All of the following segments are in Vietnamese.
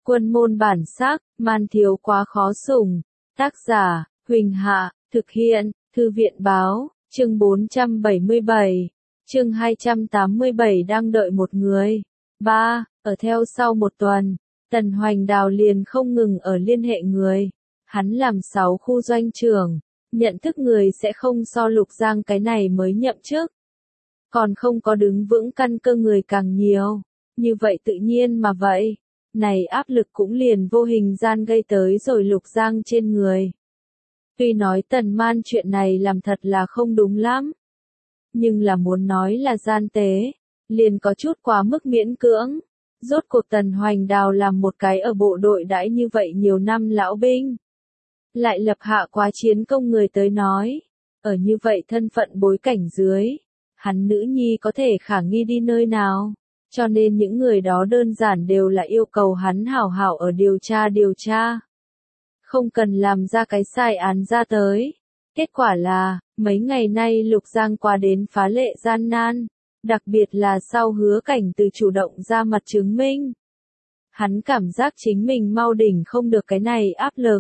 Quân môn bản sắc, man thiếu quá khó sủng. Tác giả, Huỳnh Hạ, thực hiện, Thư viện báo, chương 477, chương 287 đang đợi một người. 3. Ở theo sau một tuần, Tần Hoành Đào liền không ngừng ở liên hệ người. Hắn làm 6 khu doanh trưởng, nhận thức người sẽ không so Lục Giang cái này mới nhậm chức. Còn không có đứng vững căn cơ người càng nhiều. Như vậy tự nhiên mà vậy. Này áp lực cũng liền vô hình gian gây tới rồi Lục Giang trên người. Tuy nói Tần Man chuyện này làm thật là không đúng lắm. Nhưng là muốn nói là gian tế, liền có chút quá mức miễn cưỡng. Rốt cuộc Tần Hoành Đào làm một cái ở bộ đội đãi như vậy nhiều năm lão binh. Lại lập hạ quá chiến công người tới nói. Ở như vậy thân phận bối cảnh dưới, hắn nữ nhi có thể khả nghi đi nơi nào. Cho nên những người đó đơn giản đều là yêu cầu hắn hảo hảo ở điều tra. Không cần làm ra cái sai án ra tới. Kết quả là, mấy ngày nay Lục Giang qua đến phá lệ gian nan. Đặc biệt là sau Hứa Cảnh từ chủ động ra mặt chứng minh. Hắn cảm giác chính mình mau đỉnh không được cái này áp lực.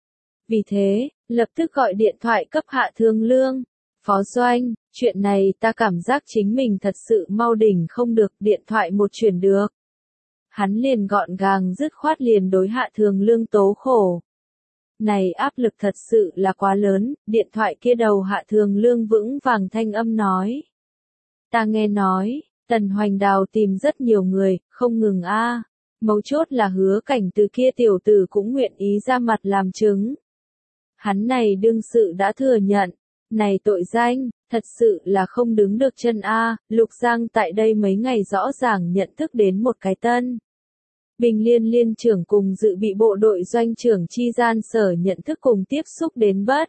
Vì thế, lập tức gọi điện thoại cấp Hạ Thương Lương. Phó Doanh, chuyện này ta cảm giác chính mình thật sự mau đỉnh không được, điện thoại một chuyển được. Hắn liền gọn gàng dứt khoát liền đối Hạ Thương Lương tố khổ. Này áp lực thật sự là quá lớn, điện thoại kia đầu Hạ Thương Lương vững vàng thanh âm nói. Ta nghe nói, Tần Hoành Đào tìm rất nhiều người, không ngừng a. Mấu chốt là Hứa Cảnh từ kia tiểu tử cũng nguyện ý ra mặt làm chứng. Hắn này đương sự đã thừa nhận. Này tội danh, thật sự là không đứng được chân a. Lục Giang tại đây mấy ngày rõ ràng nhận thức đến một cái tân. Bình Liên trưởng cùng dự bị bộ đội doanh trưởng chi gian sở nhận thức cùng tiếp xúc đến bất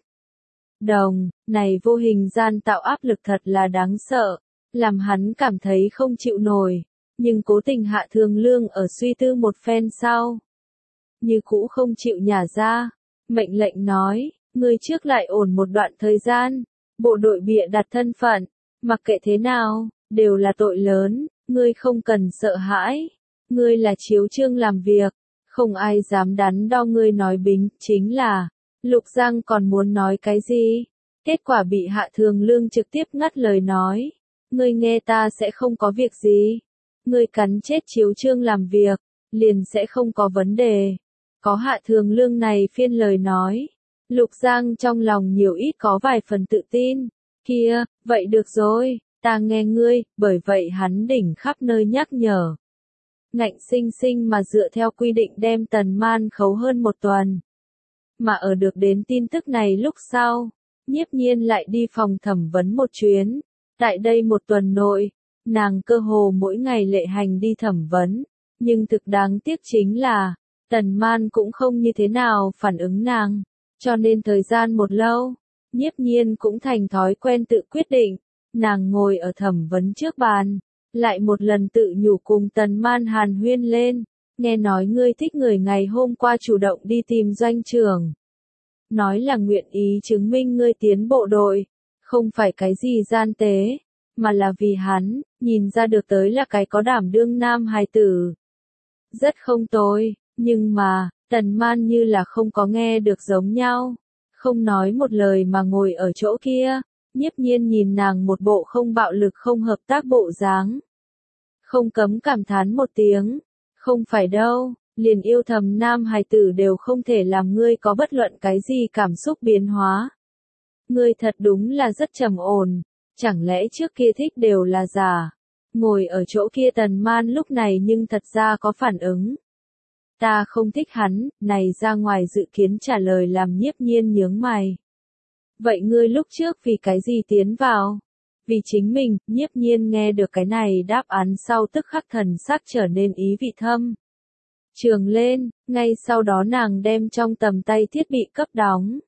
đồng, này vô hình gian tạo áp lực thật là đáng sợ, làm hắn cảm thấy không chịu nổi, nhưng cố tình Hạ Thương Lương ở suy tư một phen sau. Như cũ không chịu nhả ra, mệnh lệnh nói. Ngươi trước lại ổn một đoạn thời gian, bộ đội bịa đặt thân phận, mặc kệ thế nào, đều là tội lớn, ngươi không cần sợ hãi, ngươi là chiếu chương làm việc, không ai dám đắn đo ngươi nói bính, chính là, Lục Giang còn muốn nói cái gì, kết quả bị Hạ Thương Lương trực tiếp ngắt lời nói, ngươi nghe ta sẽ không có việc gì, ngươi cắn chết chiếu chương làm việc, liền sẽ không có vấn đề, có Hạ Thương Lương này phiên lời nói. Lục Giang trong lòng nhiều ít có vài phần tự tin. Kia, vậy được rồi, ta nghe ngươi, bởi vậy hắn đỉnh khắp nơi nhắc nhở. Ngạnh sinh sinh mà dựa theo quy định đem Tần Man khấu hơn một tuần. Mà ở được đến tin tức này lúc sau, Nhiếp Nhiên lại đi phòng thẩm vấn một chuyến. Tại đây một tuần nội, nàng cơ hồ mỗi ngày lệ hành đi thẩm vấn. Nhưng thực đáng tiếc chính là, Tần Man cũng không như thế nào phản ứng nàng. Cho nên thời gian một lâu, Nhiếp Nhiên cũng thành thói quen tự quyết định, nàng ngồi ở thẩm vấn trước bàn, lại một lần tự nhủ cùng Tần Man hàn huyên lên, nghe nói ngươi thích người ngày hôm qua chủ động đi tìm doanh trưởng. Nói là nguyện ý chứng minh ngươi tiến bộ đội, không phải cái gì gian tế, mà là vì hắn, nhìn ra được tới là cái có đảm đương nam hài tử. Rất không tồi, nhưng mà, Tần Man như là không có nghe được giống nhau, không nói một lời mà ngồi ở chỗ kia, Nhiếp Nhiên nhìn nàng một bộ không bạo lực không hợp tác bộ dáng. Không cấm cảm thán một tiếng, không phải đâu, liền yêu thầm nam hài tử đều không thể làm ngươi có bất luận cái gì cảm xúc biến hóa. Ngươi thật đúng là rất trầm ổn, chẳng lẽ trước kia thích đều là giả. Ngồi ở chỗ kia Tần Man lúc này nhưng thật ra có phản ứng. Ta không thích hắn, này ra ngoài dự kiến trả lời làm Nhiếp Nhiên nhướng mày. Vậy ngươi lúc trước vì cái gì tiến vào? Vì chính mình, Nhiếp Nhiên nghe được cái này đáp án sau tức khắc thần sắc trở nên ý vị thâm. Trường lên, ngay sau đó nàng đem trong tầm tay thiết bị cấp đóng.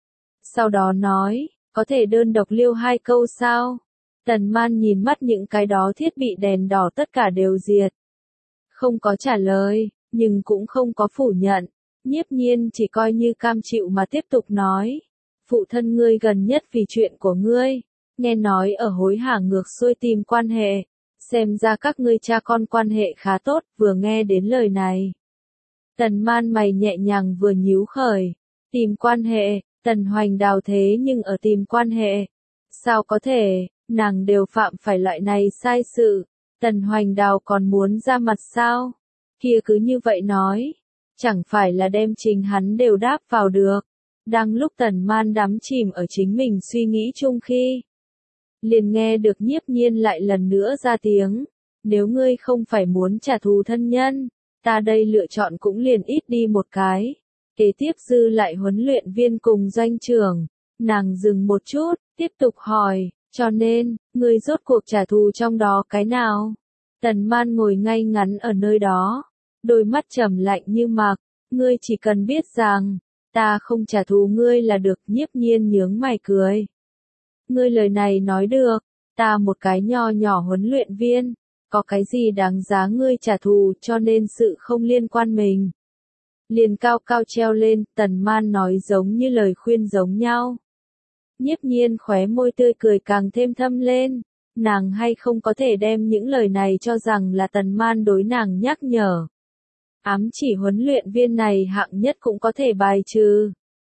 Sau đó nói, có thể đơn độc liêu 2 câu sao? Tần Man nhìn mắt những cái đó thiết bị đèn đỏ tất cả đều diệt. Không có trả lời. Nhưng cũng không có phủ nhận, Nhiếp Nhiên chỉ coi như cam chịu mà tiếp tục nói. Phụ thân ngươi gần nhất vì chuyện của ngươi, nghe nói ở hối hả ngược xuôi tìm quan hệ, xem ra các ngươi cha con quan hệ khá tốt, vừa nghe đến lời này. Tần Man mày nhẹ nhàng vừa nhíu khởi. Tìm quan hệ, Tần Hoành Đào thế nhưng ở tìm quan hệ. Sao có thể, nàng đều phạm phải loại này sai sự. Tần Hoành Đào còn muốn ra mặt sao? Kia cứ như vậy nói. Chẳng phải là đem chính hắn đều đáp vào được. Đang lúc Tần Man đắm chìm ở chính mình suy nghĩ chung khi. Liền nghe được Nhiếp Nhiên lại lần nữa ra tiếng. Nếu ngươi không phải muốn trả thù thân nhân, ta đây lựa chọn cũng liền ít đi một cái. Kế tiếp dư lại huấn luyện viên cùng doanh trưởng. Nàng dừng một chút, tiếp tục hỏi, cho nên, ngươi rốt cuộc trả thù trong đó cái nào? Tần Man ngồi ngay ngắn ở nơi đó, đôi mắt trầm lạnh như mạc, ngươi chỉ cần biết rằng, ta không trả thù ngươi là được. Nhiếp Nhiên nhướng mày cười. Ngươi lời này nói được, ta một cái nho nhỏ huấn luyện viên, có cái gì đáng giá ngươi trả thù, cho nên sự không liên quan mình. Liền cao cao treo lên, Tần Man nói giống như lời khuyên giống nhau. Nhiếp Nhiên khóe môi tươi cười càng thêm thâm lên, nàng hay không có thể đem những lời này cho rằng là Tần Man đối nàng nhắc nhở. Ám chỉ huấn luyện viên này hạng nhất cũng có thể bài trừ.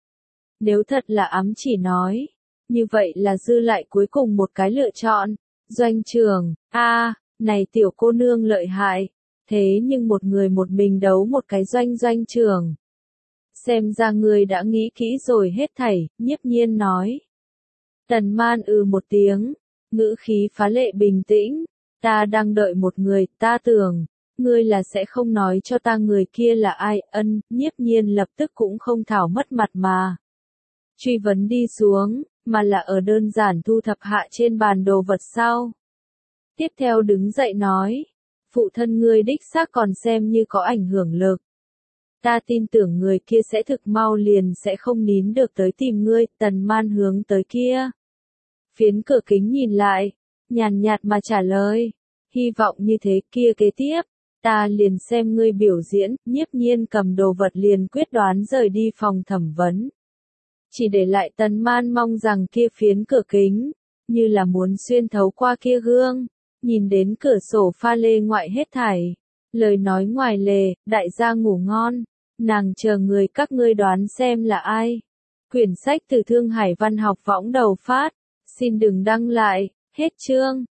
Nếu thật là ám chỉ nói, như vậy là dư lại cuối cùng một cái lựa chọn. Doanh trưởng, này tiểu cô nương lợi hại, thế nhưng một người một mình đấu một cái doanh trưởng. Xem ra người đã nghĩ kỹ rồi hết thảy, Nhiếp Nhiên nói. Tần Man một tiếng, ngữ khí phá lệ bình tĩnh, ta đang đợi một người, ta tưởng, ngươi là sẽ không nói cho ta người kia là ai. Nhiếp Nhiên lập tức cũng không thảo mất mặt mà. Truy vấn đi xuống, mà là ở đơn giản thu thập hạ trên bàn đồ vật sau. Tiếp theo đứng dậy nói, phụ thân ngươi đích xác còn xem như có ảnh hưởng lực. Ta tin tưởng người kia sẽ thực mau liền sẽ không nín được tới tìm ngươi. Tần Man hướng tới kia. Phiến cửa kính nhìn lại, nhàn nhạt mà trả lời, hy vọng như thế. Kia kế tiếp, ta liền xem ngươi biểu diễn. Nhiếp Nhiên cầm đồ vật liền quyết đoán rời đi phòng thẩm vấn. Chỉ để lại Tần Man mong rằng kia phiến cửa kính, như là muốn xuyên thấu qua kia gương, nhìn đến cửa sổ pha lê ngoại hết thảy. Lời nói ngoài lề, đại gia ngủ ngon, nàng chờ người các ngươi đoán xem là ai. Quyển sách từ Thương Hải Văn học võng đầu phát, xin đừng đăng lại, hết chương.